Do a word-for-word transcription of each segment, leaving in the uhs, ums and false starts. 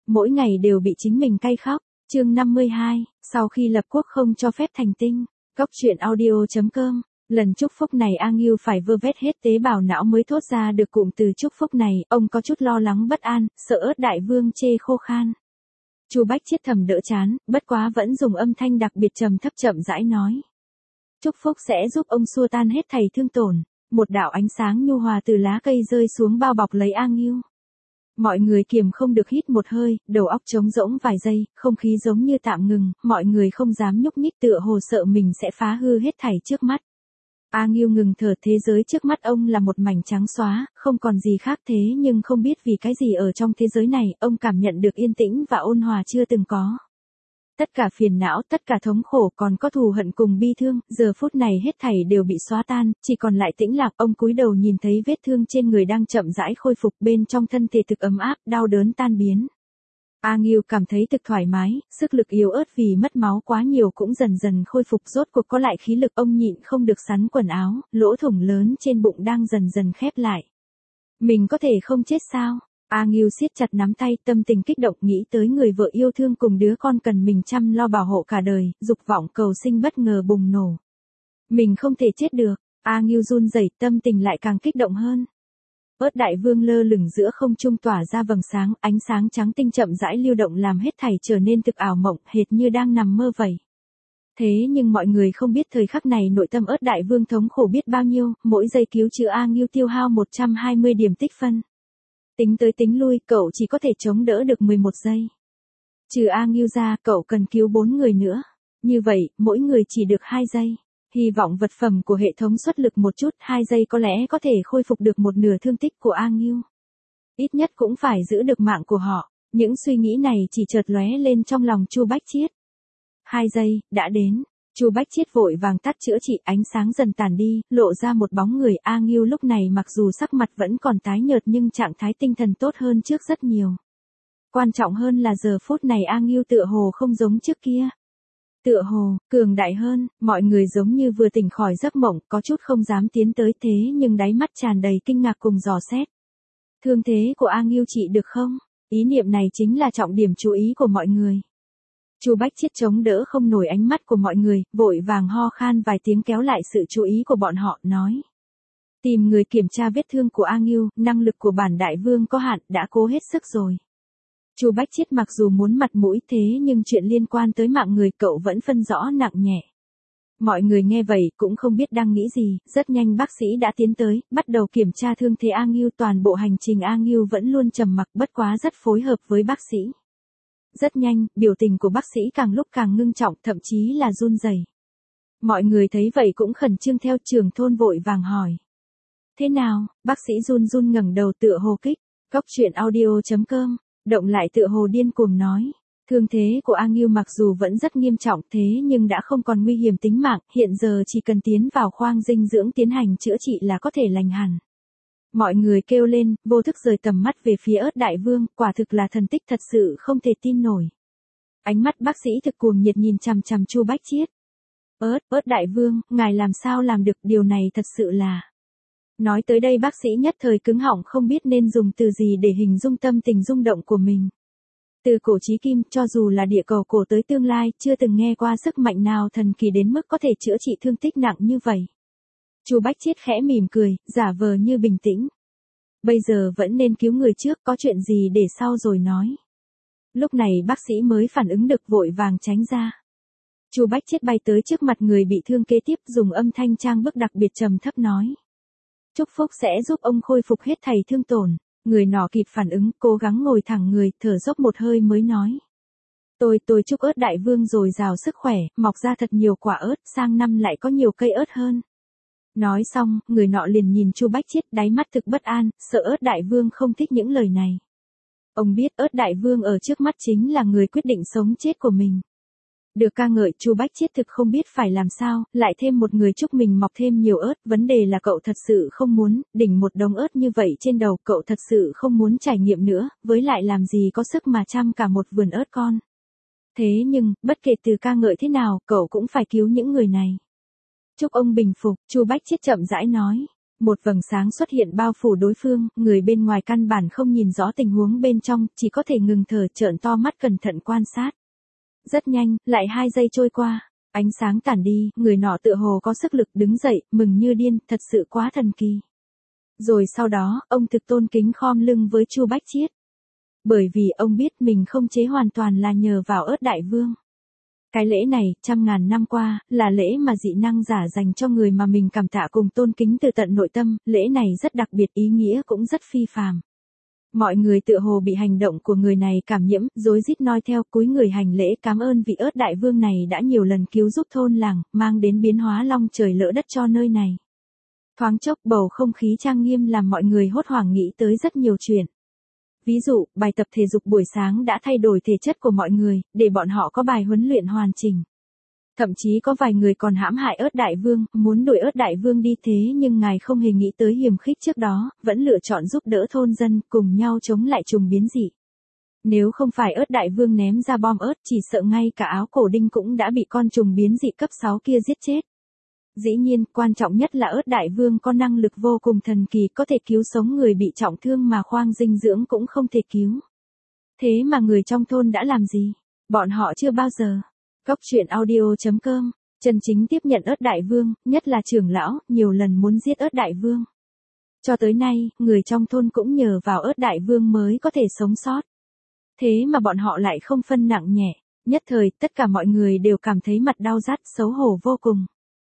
mỗi ngày đều bị chính mình cay khóc. Chương năm mươi hai, sau khi lập quốc không cho phép thành tinh. Góc truyện audio chấm com. Lần chúc phúc này A Ngưu phải vơ vét hết tế bào não mới thốt ra được cụm từ chúc phúc này, ông có chút lo lắng bất an, sợ ớt đại vương chê khô khan. Chu Bách Chiết thầm đỡ chán, bất quá vẫn dùng âm thanh đặc biệt trầm thấp chậm rãi nói. Chúc phúc sẽ giúp ông xua tan hết thảy thương tổn. Một đạo ánh sáng nhu hòa từ lá cây rơi xuống bao bọc lấy A Ngưu. Mọi người kiềm không được hít một hơi, đầu óc trống rỗng vài giây, không khí giống như tạm ngừng, mọi người không dám nhúc nhích tựa hồ sợ mình sẽ phá hư hết thảy trước mắt. A Ngưu ngừng thở, thế giới trước mắt ông là một mảnh trắng xóa, không còn gì khác thế nhưng không biết vì cái gì ở trong thế giới này, ông cảm nhận được yên tĩnh và ôn hòa chưa từng có. Tất cả phiền não, tất cả thống khổ còn có thù hận cùng bi thương, giờ phút này hết thảy đều bị xóa tan, chỉ còn lại tĩnh lạc. Ông cúi đầu nhìn thấy vết thương trên người đang chậm rãi khôi phục, bên trong thân thể thực ấm áp, đau đớn tan biến. A Ngưu cảm thấy thực thoải mái, sức lực yếu ớt vì mất máu quá nhiều cũng dần dần khôi phục, rốt cuộc có lại khí lực. Ông nhịn không được sắn quần áo, lỗ thủng lớn trên bụng đang dần dần khép lại. Mình có thể không chết sao? A Ngưu siết chặt nắm tay, tâm tình kích động, nghĩ tới người vợ yêu thương cùng đứa con cần mình chăm lo bảo hộ cả đời, dục vọng cầu sinh bất ngờ bùng nổ. Mình không thể chết được. A Ngưu run rẩy, tâm tình lại càng kích động hơn. Ớt đại vương lơ lửng giữa không trung tỏa ra vầng sáng, ánh sáng trắng tinh chậm rãi lưu động làm hết thảy trở nên thực ảo mộng, hệt như đang nằm mơ vậy. Thế nhưng mọi người không biết thời khắc này nội tâm ớt đại vương thống khổ biết bao nhiêu, mỗi giây cứu chữa A Ngưu tiêu hao một trăm hai mươi điểm tích phân. Tính tới tính lui, cậu chỉ có thể chống đỡ được mười một giây. Trừ A Ngưu ra, cậu cần cứu bốn người nữa. Như vậy, mỗi người chỉ được hai giây. Hy vọng vật phẩm của hệ thống xuất lực một chút, hai giây có lẽ có thể khôi phục được một nửa thương tích của A Ngưu. Ít nhất cũng phải giữ được mạng của họ. Những suy nghĩ này chỉ chợt lóe lên trong lòng Chu Bách Chiết. Hai giây, đã đến. Chu Bách Chiết vội vàng tắt chữa trị, ánh sáng dần tàn đi, lộ ra một bóng người. A Ngưu lúc này mặc dù sắc mặt vẫn còn tái nhợt nhưng trạng thái tinh thần tốt hơn trước rất nhiều. Quan trọng hơn là giờ phút này A Ngưu tựa hồ không giống trước kia. Tựa hồ, cường đại hơn, mọi người giống như vừa tỉnh khỏi giấc mộng, có chút không dám tiến tới thế nhưng đáy mắt tràn đầy kinh ngạc cùng dò xét. Thương thế của A Ngưu trị được không? Ý niệm này chính là trọng điểm chú ý của mọi người. Chu Bách Chiết chống đỡ không nổi ánh mắt của mọi người, vội vàng ho khan vài tiếng kéo lại sự chú ý của bọn họ, nói. Tìm người kiểm tra vết thương của A Ngưu, năng lực của bản đại vương có hạn, đã cố hết sức rồi. Chu Bách Chiết mặc dù muốn mặt mũi thế nhưng chuyện liên quan tới mạng người cậu vẫn phân rõ nặng nhẹ. Mọi người nghe vậy cũng không biết đang nghĩ gì, rất nhanh bác sĩ đã tiến tới, bắt đầu kiểm tra thương thế A Ngưu. Toàn bộ hành trình A Ngưu vẫn luôn trầm mặc, bất quá rất phối hợp với bác sĩ. Rất nhanh, biểu tình của bác sĩ càng lúc càng ngưng trọng, thậm chí là run rẩy. Mọi người thấy vậy cũng khẩn trương theo, trưởng thôn vội vàng hỏi. Thế nào? Bác sĩ run run ngẩng đầu tựa hồ kích. Góc truyện audio chấm com, động lại tựa hồ điên cuồng nói. Thương thế của A Ngưu mặc dù vẫn rất nghiêm trọng thế nhưng đã không còn nguy hiểm tính mạng, hiện giờ chỉ cần tiến vào khoang dinh dưỡng tiến hành chữa trị là có thể lành hẳn. Mọi người kêu lên, vô thức rời tầm mắt về phía ớt đại vương, quả thực là thần tích thật sự không thể tin nổi. Ánh mắt bác sĩ thực cuồng nhiệt nhìn chằm chằm Chu Bách Chiết. Ớt, ớt đại vương, ngài làm sao làm được điều này thật sự là... Nói tới đây bác sĩ nhất thời cứng họng không biết nên dùng từ gì để hình dung tâm tình rung động của mình. Từ cổ chí kim, cho dù là địa cầu cổ tới tương lai, chưa từng nghe qua sức mạnh nào thần kỳ đến mức có thể chữa trị thương tích nặng như vậy. Chu Bách Chiết khẽ mỉm cười, giả vờ như bình tĩnh. Bây giờ vẫn nên cứu người trước, có chuyện gì để sau rồi nói. Lúc này bác sĩ mới phản ứng được, vội vàng tránh ra. Chu Bách Chiết bay tới trước mặt người bị thương kế tiếp, dùng âm thanh trang bức đặc biệt trầm thấp nói. Chúc phúc sẽ giúp ông khôi phục hết thảy thương tổn. Người nọ kịp phản ứng, cố gắng ngồi thẳng người, thở dốc một hơi mới nói. Tôi, tôi chúc ớt đại vương dồi dào sức khỏe, mọc ra thật nhiều quả ớt, sang năm lại có nhiều cây ớt hơn. Nói xong, người nọ liền nhìn Chu Bách Chiết, đáy mắt thực bất an, sợ ớt đại vương không thích những lời này. Ông biết ớt đại vương ở trước mắt chính là người quyết định sống chết của mình. Được ca ngợi, Chu Bách Chiết thực không biết phải làm sao, lại thêm một người chúc mình mọc thêm nhiều ớt, vấn đề là cậu thật sự không muốn, đỉnh một đống ớt như vậy trên đầu, cậu thật sự không muốn trải nghiệm nữa, với lại làm gì có sức mà chăm cả một vườn ớt con. Thế nhưng, bất kể từ ca ngợi thế nào, cậu cũng phải cứu những người này. Chúc ông bình phục, Chu Bách Chiết chậm rãi nói. Một vầng sáng xuất hiện bao phủ đối phương, người bên ngoài căn bản không nhìn rõ tình huống bên trong, chỉ có thể ngừng thở trợn to mắt cẩn thận quan sát. Rất nhanh, lại hai giây trôi qua, ánh sáng tản đi, người nọ tựa hồ có sức lực đứng dậy, mừng như điên, thật sự quá thần kỳ. Rồi sau đó, ông thực tôn kính khom lưng với Chu Bách Chiết. Bởi vì ông biết mình không chế hoàn toàn là nhờ vào Ớt Đại Vương. Cái lễ này, trăm ngàn năm qua, là lễ mà dị năng giả dành cho người mà mình cảm tạ cùng tôn kính từ tận nội tâm, lễ này rất đặc biệt, ý nghĩa cũng rất phi phàm. Mọi người tựa hồ bị hành động của người này cảm nhiễm, rối rít noi theo, cúi người hành lễ cảm ơn vị Ớt Đại Vương này đã nhiều lần cứu giúp thôn làng, mang đến biến hóa long trời lỡ đất cho nơi này. Thoáng chốc bầu không khí trang nghiêm làm mọi người hốt hoảng nghĩ tới rất nhiều chuyện. Ví dụ, bài tập thể dục buổi sáng đã thay đổi thể chất của mọi người, để bọn họ có bài huấn luyện hoàn chỉnh. Thậm chí có vài người còn hãm hại Ớt Đại Vương, muốn đuổi Ớt Đại Vương đi thế nhưng ngài không hề nghĩ tới hiềm khích trước đó, vẫn lựa chọn giúp đỡ thôn dân, cùng nhau chống lại trùng biến dị. Nếu không phải Ớt Đại Vương ném ra bom ớt, chỉ sợ ngay cả Áo Cổ Đinh cũng đã bị con trùng biến dị cấp sáu kia giết chết. Dĩ nhiên, quan trọng nhất là Ớt Đại Vương có năng lực vô cùng thần kỳ, có thể cứu sống người bị trọng thương mà khoang dinh dưỡng cũng không thể cứu. Thế mà người trong thôn đã làm gì? Bọn họ chưa bao giờ. Cốc truyện audio chấm com, chân chính tiếp nhận Ớt Đại Vương, nhất là trưởng lão, nhiều lần muốn giết Ớt Đại Vương. Cho tới nay, người trong thôn cũng nhờ vào Ớt Đại Vương mới có thể sống sót. Thế mà bọn họ lại không phân nặng nhẹ, nhất thời, tất cả mọi người đều cảm thấy mặt đau rát, xấu hổ vô cùng.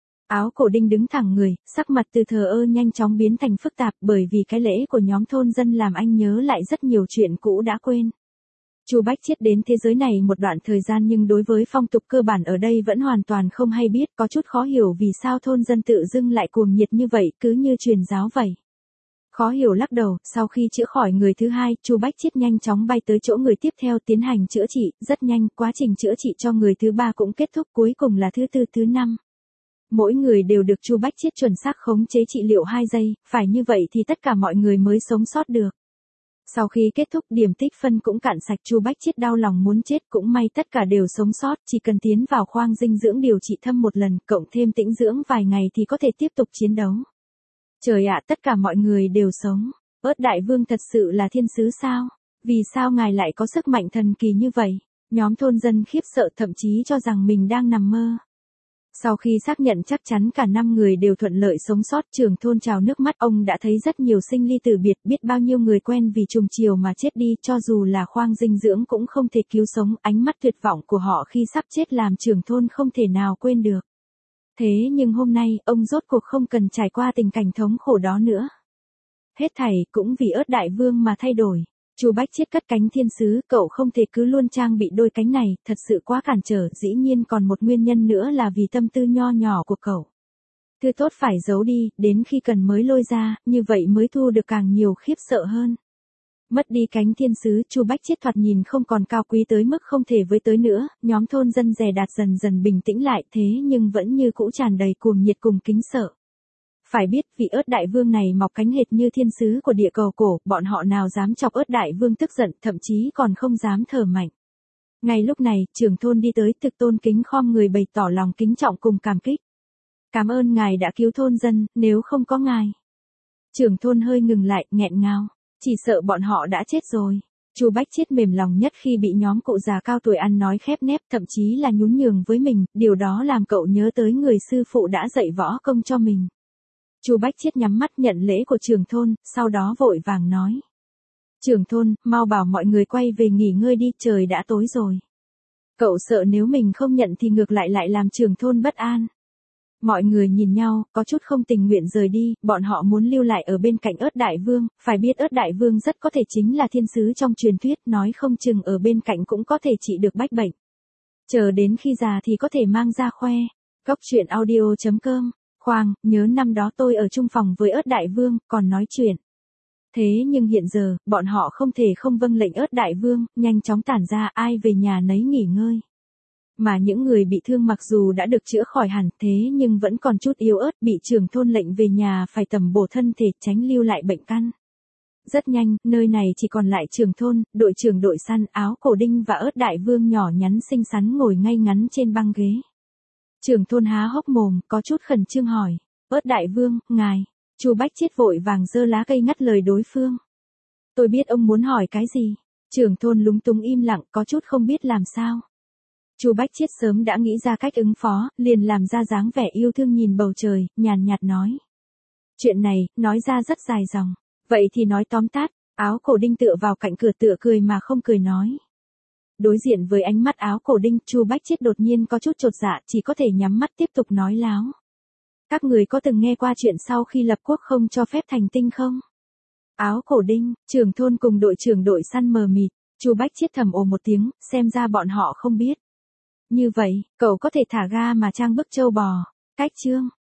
Áo Cổ Đinh đứng thẳng người, sắc mặt từ thờ ơ nhanh chóng biến thành phức tạp bởi vì cái lễ của nhóm thôn dân làm anh nhớ lại rất nhiều chuyện cũ đã quên. Chu Bách Chiết đến thế giới này một đoạn thời gian nhưng đối với phong tục cơ bản ở đây vẫn hoàn toàn không hay biết, có chút khó hiểu vì sao thôn dân tự dưng lại cuồng nhiệt như vậy, cứ như truyền giáo vậy. Khó hiểu lắc đầu, sau khi chữa khỏi người thứ hai, Chu Bách Chiết nhanh chóng bay tới chỗ người tiếp theo tiến hành chữa trị, rất nhanh, quá trình chữa trị cho người thứ ba cũng kết thúc, cuối cùng là thứ tư thứ năm. Mỗi người đều được Chu Bách Chiết chuẩn xác khống chế trị liệu hai giây, phải như vậy thì tất cả mọi người mới sống sót được. Sau khi kết thúc điểm tích phân cũng cạn sạch, Chu Bách Chiết đau lòng muốn chết, cũng may tất cả đều sống sót, chỉ cần tiến vào khoang dinh dưỡng điều trị thâm một lần, cộng thêm tĩnh dưỡng vài ngày thì có thể tiếp tục chiến đấu. Trời ạ, tất cả mọi người đều sống. Ớt Đại Vương thật sự là thiên sứ sao? Vì sao ngài lại có sức mạnh thần kỳ như vậy? Nhóm thôn dân khiếp sợ thậm chí cho rằng mình đang nằm mơ. Sau khi xác nhận chắc chắn cả năm người đều thuận lợi sống sót, trưởng thôn trào nước mắt, ông đã thấy rất nhiều sinh ly từ biệt, biết bao nhiêu người quen vì trùng chiều mà chết đi, cho dù là khoang dinh dưỡng cũng không thể cứu sống, ánh mắt tuyệt vọng của họ khi sắp chết làm trưởng thôn không thể nào quên được. Thế nhưng hôm nay, ông rốt cuộc không cần trải qua tình cảnh thống khổ đó nữa. Hết thảy cũng vì Ớt Đại Vương mà thay đổi. Chu Bách Chiết cất cánh thiên sứ, cậu không thể cứ luôn trang bị đôi cánh này, thật sự quá cản trở, dĩ nhiên còn một nguyên nhân nữa là vì tâm tư nho nhỏ của cậu. Thứ tốt phải giấu đi, đến khi cần mới lôi ra, như vậy mới thu được càng nhiều khiếp sợ hơn. Mất đi cánh thiên sứ, Chu Bách Chiết thoạt nhìn không còn cao quý tới mức không thể với tới nữa, nhóm thôn dân dè đạt dần dần bình tĩnh lại, thế nhưng vẫn như cũ tràn đầy cuồng nhiệt cùng kính sợ. Phải biết, vị Ớt Đại Vương này mọc cánh hệt như thiên sứ của địa cầu cổ, bọn họ nào dám chọc Ớt Đại Vương tức giận, thậm chí còn không dám thở mạnh. Ngay lúc này, trưởng thôn đi tới, thực tôn kính khom người bày tỏ lòng kính trọng cùng cảm kích. Cảm ơn ngài đã cứu thôn dân, nếu không có ngài. Trưởng thôn hơi ngừng lại, nghẹn ngào, chỉ sợ bọn họ đã chết rồi. Chu Bách Chiết mềm lòng nhất khi bị nhóm cụ già cao tuổi ăn nói khép nép, thậm chí là nhún nhường với mình, điều đó làm cậu nhớ tới người sư phụ đã dạy võ công cho mình. Chu Bách Chiết nhắm mắt nhận lễ của trưởng thôn, sau đó vội vàng nói. Trưởng thôn, mau bảo mọi người quay về nghỉ ngơi đi, trời đã tối rồi. Cậu sợ nếu mình không nhận thì ngược lại lại làm trưởng thôn bất an. Mọi người nhìn nhau, có chút không tình nguyện rời đi, bọn họ muốn lưu lại ở bên cạnh Ớt Đại Vương, phải biết Ớt Đại Vương rất có thể chính là thiên sứ trong truyền thuyết, nói không chừng ở bên cạnh cũng có thể trị được bách bệnh. Chờ đến khi già thì có thể mang ra khoe. Cốc truyện audio chấm com. Khoan, nhớ năm đó tôi ở chung phòng với Ớt Đại Vương, còn nói chuyện. Thế nhưng hiện giờ, bọn họ không thể không vâng lệnh Ớt Đại Vương, nhanh chóng tản ra, ai về nhà nấy nghỉ ngơi. Mà những người bị thương mặc dù đã được chữa khỏi hẳn, thế nhưng vẫn còn chút yếu ớt, bị trưởng thôn lệnh về nhà phải tầm bổ thân thể, tránh lưu lại bệnh căn. Rất nhanh, nơi này chỉ còn lại trưởng thôn, đội trưởng đội săn, Áo Cổ Đinh và Ớt Đại Vương nhỏ nhắn xinh xắn ngồi ngay ngắn trên băng ghế. Trưởng thôn há hốc mồm, có chút khẩn trương hỏi, Ớt Đại Vương, ngài, Chu Bách Chiết vội vàng giơ lá cây ngắt lời đối phương. Tôi biết ông muốn hỏi cái gì. Trưởng thôn lúng túng im lặng, có chút không biết làm sao. Chu Bách Chiết sớm đã nghĩ ra cách ứng phó, liền làm ra dáng vẻ yêu thương nhìn bầu trời, nhàn nhạt nói. Chuyện này, nói ra rất dài dòng. Vậy thì nói tóm tắt, Áo Cổ Đinh tựa vào cạnh cửa tựa cười mà không cười nói. Đối diện với ánh mắt Áo Cổ Đinh, Chu Bách Chiết đột nhiên có chút chột dạ, chỉ có thể nhắm mắt tiếp tục nói láo. Các người có từng nghe qua chuyện sau khi lập quốc không cho phép thành tinh không? Áo Cổ Đinh, trưởng thôn cùng đội trưởng đội săn mờ mịt, Chu Bách Chiết thầm ồ một tiếng, xem ra bọn họ không biết. Như vậy, cậu có thể thả ga mà trang bức trâu bò. Cách chương